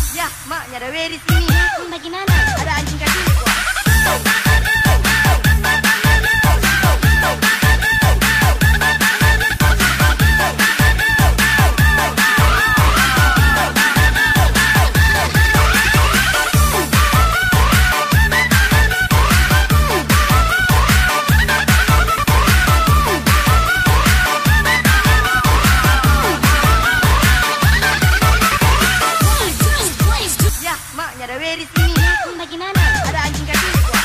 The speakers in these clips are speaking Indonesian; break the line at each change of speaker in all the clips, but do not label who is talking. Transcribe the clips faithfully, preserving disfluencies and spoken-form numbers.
Ya, maknya ada Wery sini.
Bagaimana?
Ada anjing kaki dua. Ada Wery sini.
Bagaimana?
Ada anjing kaki dua.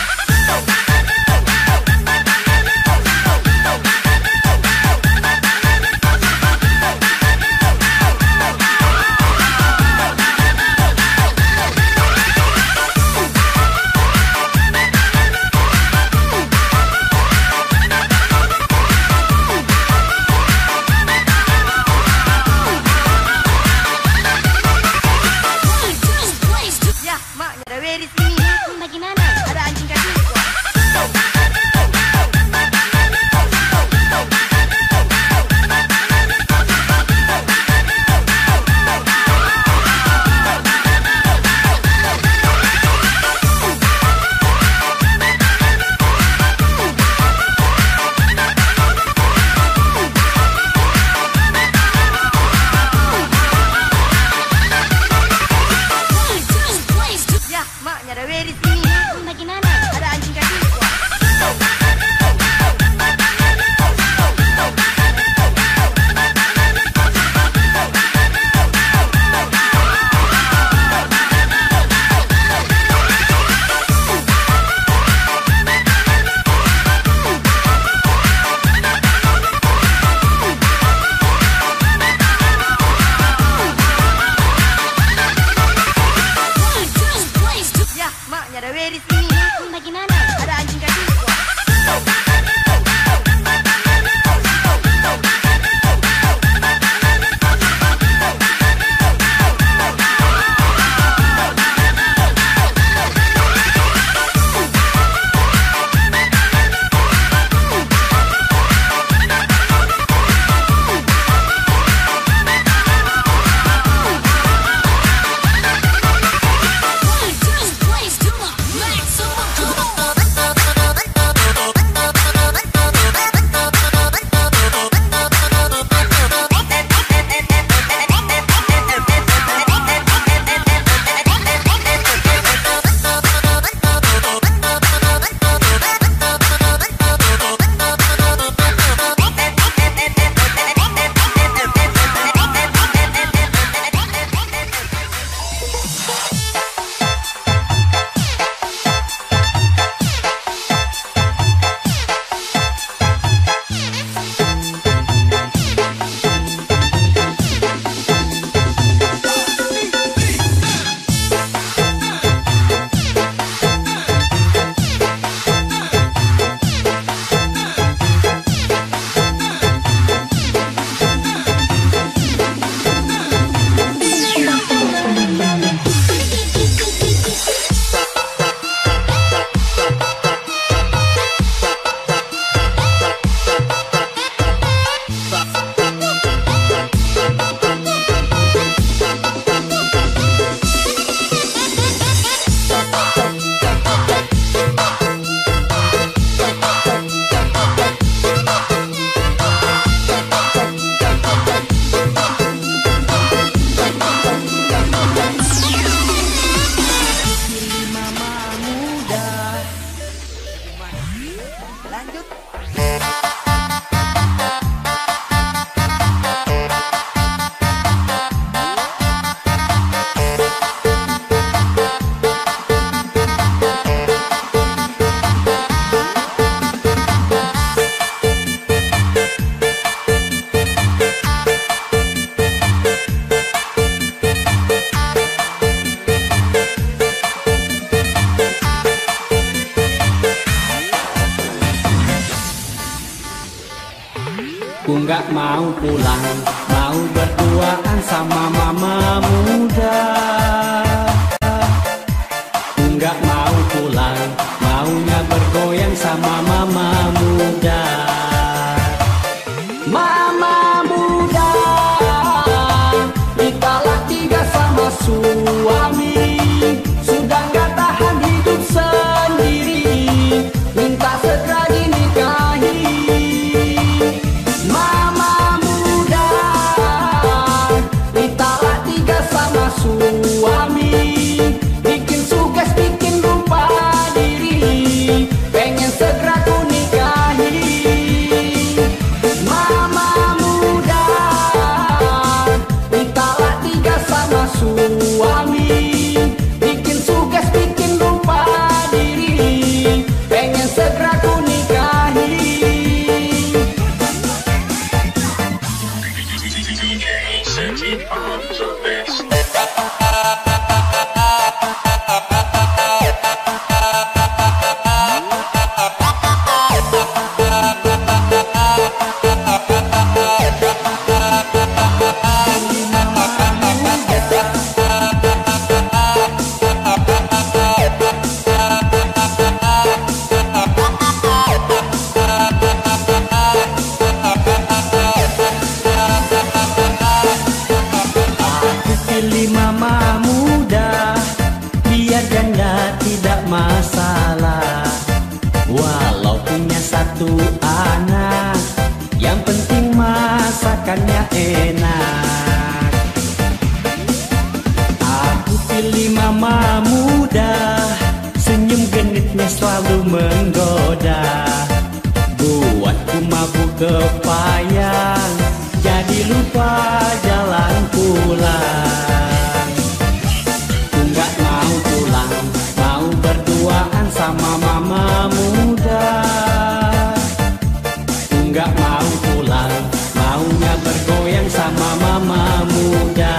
Ada Wery sini.
Bagaimana?
Ada anjing kaki dua. Ada Wery sini.
Bagaimana?
Ada anjing kaki dua. Ada Wery sini.
Bagaimana?
Ada anjing kaki dua.
Ku nggak mau pulang, mau berduaan sama mama muda. Ku nggak mau pulang, maunya bergoyang sama mama muda. Mama muda, ditalak tiga sama suami. suami, bikin sukses, bikin lupa diri, pengen segera ku nikahi. Mama muda, mintalah tiga sama suami, bikin sukses, bikin lupa diri, pengen segera ku nikahi. Pilih mama muda, biar janda tidak masalah. Walau punya satu anak, yang penting masakannya enak. Aku pilih mama muda, senyum genitnya selalu menggoda, buatku mabuk kepayang, jadi lupa jalan pulang. Ku nggak mau pulang, mau berduaan sama mama muda. Ku nggak mau pulang, maunya bergoyang sama mama muda.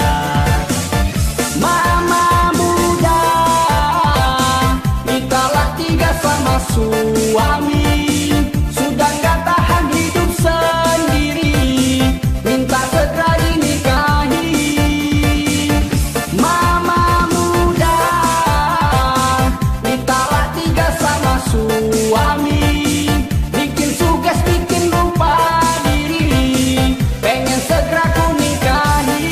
Mama muda, mintalah tiga sama suami, sudah nggak tahan hidup sendiri, minta segera dinikahi. Mama muda, mintalah tiga sama suami, bikin sukses, bikin lupa diri, pengen segera ku nikahi.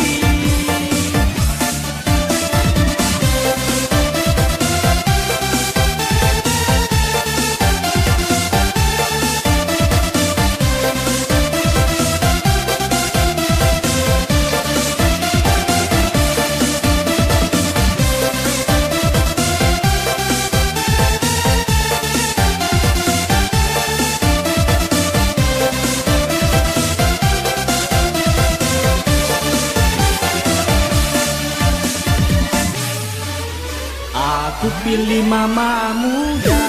Aku pilih mama muda.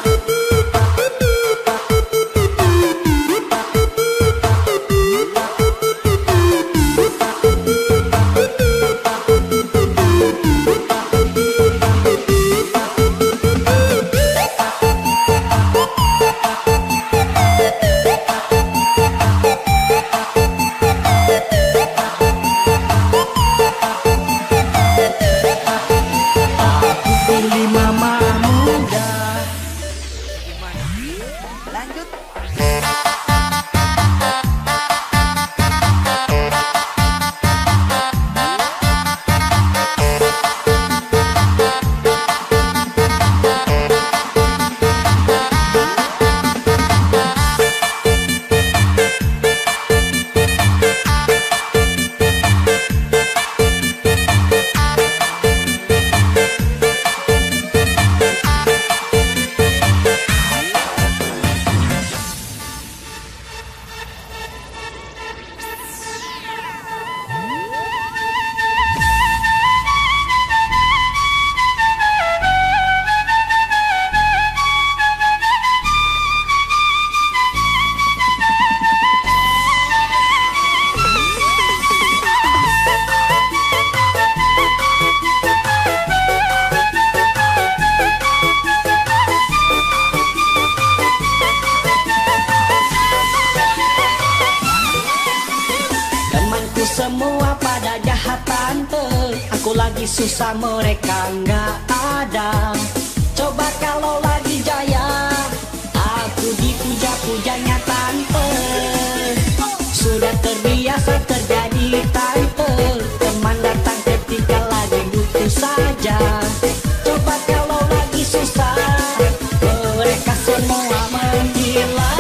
Aku pilih mama muda.
Lanjut. Temanku semua pada jahat tante, aku lagi susah mereka nggak ada. Coba kalau lagi jaya, aku dipuja-pujanya tante. Sudah terbiasa terjadi tante, teman datang ketika lagi butuh saja. Coba kalau lagi susah, mereka semua menggila.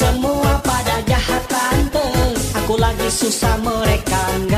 semua pada jahat tante. Aku lagi susah mereka